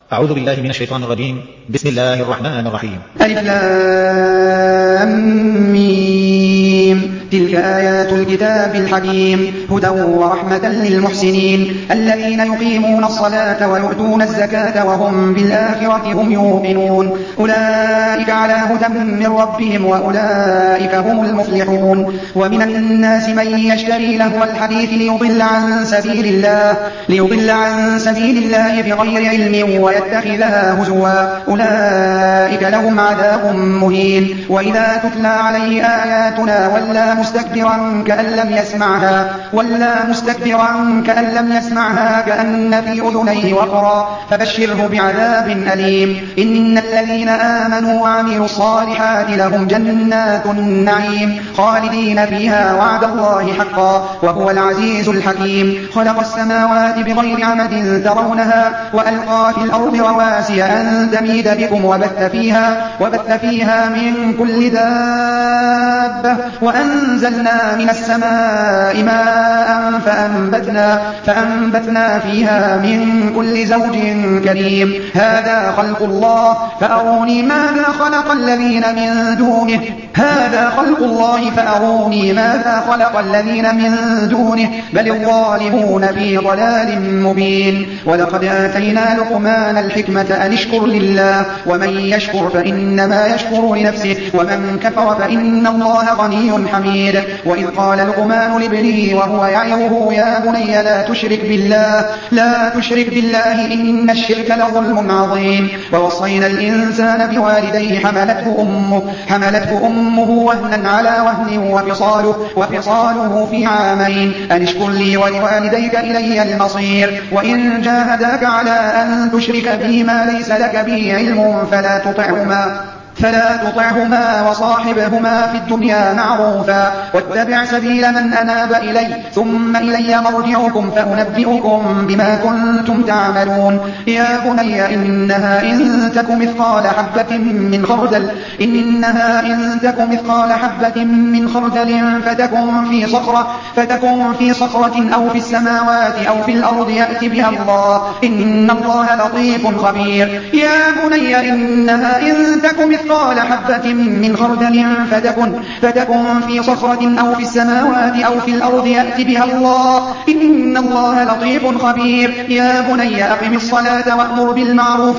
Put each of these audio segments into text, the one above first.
أعوذ بالله من الشيطان الرجيم. بسم الله الرحمن الرحيم. ألف لام ميم. تلك آيات الكتاب الحكيم هدى ورحمة للمحسنين الذين يقيمون الصلاة ويؤتون الزكاة وهم بالآخرة هم يوقنون أولئك على هدى من ربهم وأولئك هم المفلحون. ومن الناس من يشتري لهو الحديث ليضل عن سبيل الله بغير علم ويتخذها هزوا أولئك لهم عذاب مهين. وإذا تتلى عليه آياتنا ولى مستكبرا كأن لم يسمعها كأن في أذنيه وقرا فبشره بعذاب أليم. إن الذين آمنوا وعملوا الصالحات لهم جنات النعيم خالدين فيها وعد الله حقا وهو العزيز الحكيم. خلق السماوات بغير عمد ترونها وألقى في الأرض رواسي أن تميد بكم وبث فيها من كل دابة وأنزلنا من السماء ماء فأنبتنا فيها من كل زوج كريم. هذا خلق الله فأروني ماذا خلق الذين من دونه بل الظالمون في ضلال مبين. ولقد آتينا لقمان الحكمة أن اشكر لله ومن يشكر فإنما يشكر لنفسه ومن كفر فإن الله غني حميد. وإذ قال لقمان لابنه وهو يعظه يا بني لا تشرك بالله إن الشرك لظلم عظيم. ووصينا الإنسان بوالديه حملته أمه وهنا على وهن وفصاله في عامين أن اشكر لي ولوالديك إلي المصير. وإن جاهداك على أن تشرك بي ما ليس لك به علم فلا تطعهما وصاحبهما في الدنيا معروفا واتبع سبيل من أناب إلي ثم إلي مرجعكم فأنبئكم بما كنتم تعملون. يا بني إنها إن تك مثقال حبة من خردل فتكن في صخرة أو في السماوات أو في الأرض يأت بها الله إن الله لطيف خبير. يا بني إنها إن تك مثقال حبة من خردل فتكن في صخرة أو في السماوات أو في الأرض يأت بها الله إن الله لطيف خبير. يا بني أقم الصلاة وأمر بالمعروف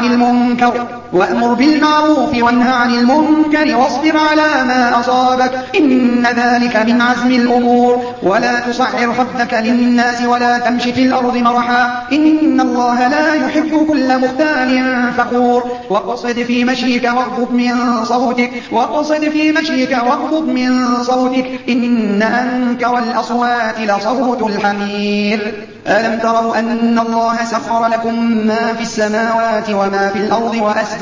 وانهى عن المنكر واصبر على ما أصابك إن ذلك من عزم الأمور. ولا تصعر خدك للناس ولا تمش في الأرض مرحا إن الله لا يحب كل مختال فخور. واقصد في مشيك واغضض من صوتك إن أنكر الأصوات لصوت الحمير. ألم تروا أن الله سخر لكم ما في السماوات وما في الأرض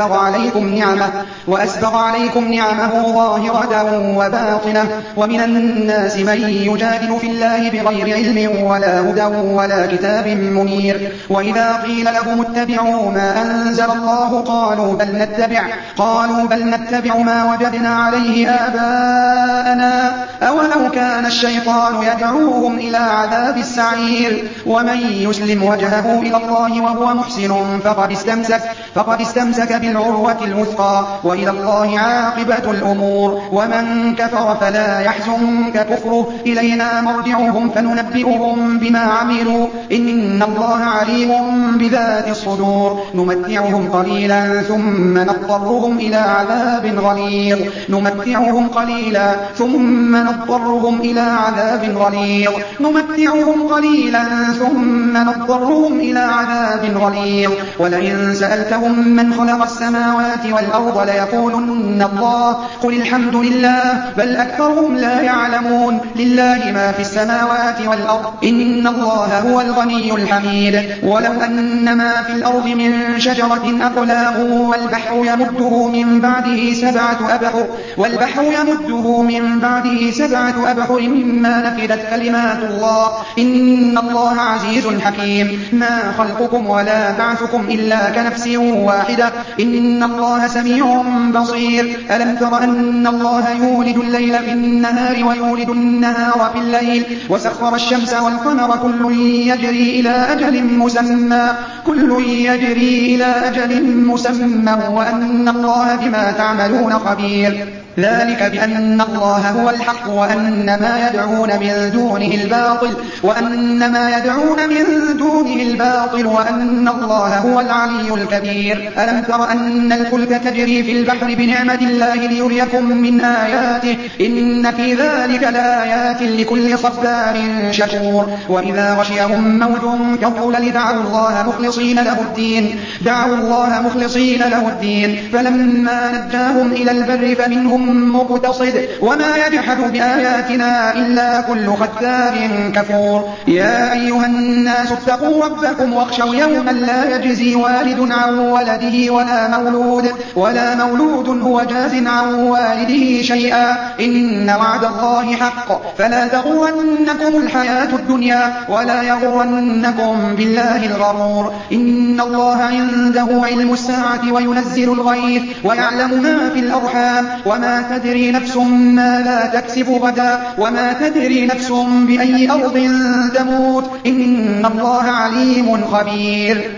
وأسبغ عليكم نعمه ظاهرة وباطنة. ومن الناس من يجادل في الله بغير علم ولا هدى ولا كتاب منير. وإذا قيل لهم اتبعوا ما أنزل الله قالوا بل نتبع ما وجدنا عليه آباءنا أولو كان الشيطان يدعوهم إلى عذاب السعير. ومن يسلم وجهه إلى الله وهو محسن فقد استمسك بالعروة الوثقى وإلى الله عاقبة الأمور. ومن كفر فلا يحزنك كفره إلينا مرجعهم فننبئهم بما عملوا إن الله عليم بذات الصدور. نمتعهم قليلا ثم نضطرهم إلى عذاب غليظ. ولئن سألتهم من خلق السماوات والأرض ليقولن الله قل الحمد لله بل أكثرهم لا يعلمون. لله ما في السماوات والأرض إن الله هو الغني الحميد. ولو أن ما في الأرض من شجرة أقلام والبحر يمده من بعده سبعة أبحر ما نفدت كلمات الله إن الله عزيز حكيم ما خلقكم ولا بعثكم إلا كنفس واحدة إن الله سميع بصير ألم تر أن الله يولد الليل في النهار ويولد النهار في الليل وسخر الشمس والقمر كل يجري إلى أجل مسمى وأن الله بما تعملون خبير ذلك بأن الله هو الحق وأن ما يدعون من دونه الباطل وأن الله هو العلي الكبير ألم تر أن الفلك تجري في البحر بنعمة الله ليريكم من آياته إن في ذلك لآيات لكل صبار شكور وإذا غشيهم موج كالظلل دعوا الله مخلصين له الدين فلما نجاهم إلى البر فمنهم مقتصد وما يجحد بآياتنا إلا كل ختار كفور يا أيها الناس اتقوا ربكم واخشوا يوما لا يجزي والد عن ولده ولا مولود هو جاز عن والده شيئا إن وعد الله حق فلا تغرنكم الحياة الدنيا ولا يغرنكم بالله الغرور إن الله عنده علم الساعة وينزل الغيث ويعلم ما في الأرحام وما تدري نفس ماذا تكسب غدا وما تدري نفس بأي أرض تموت إن الله عليم خبير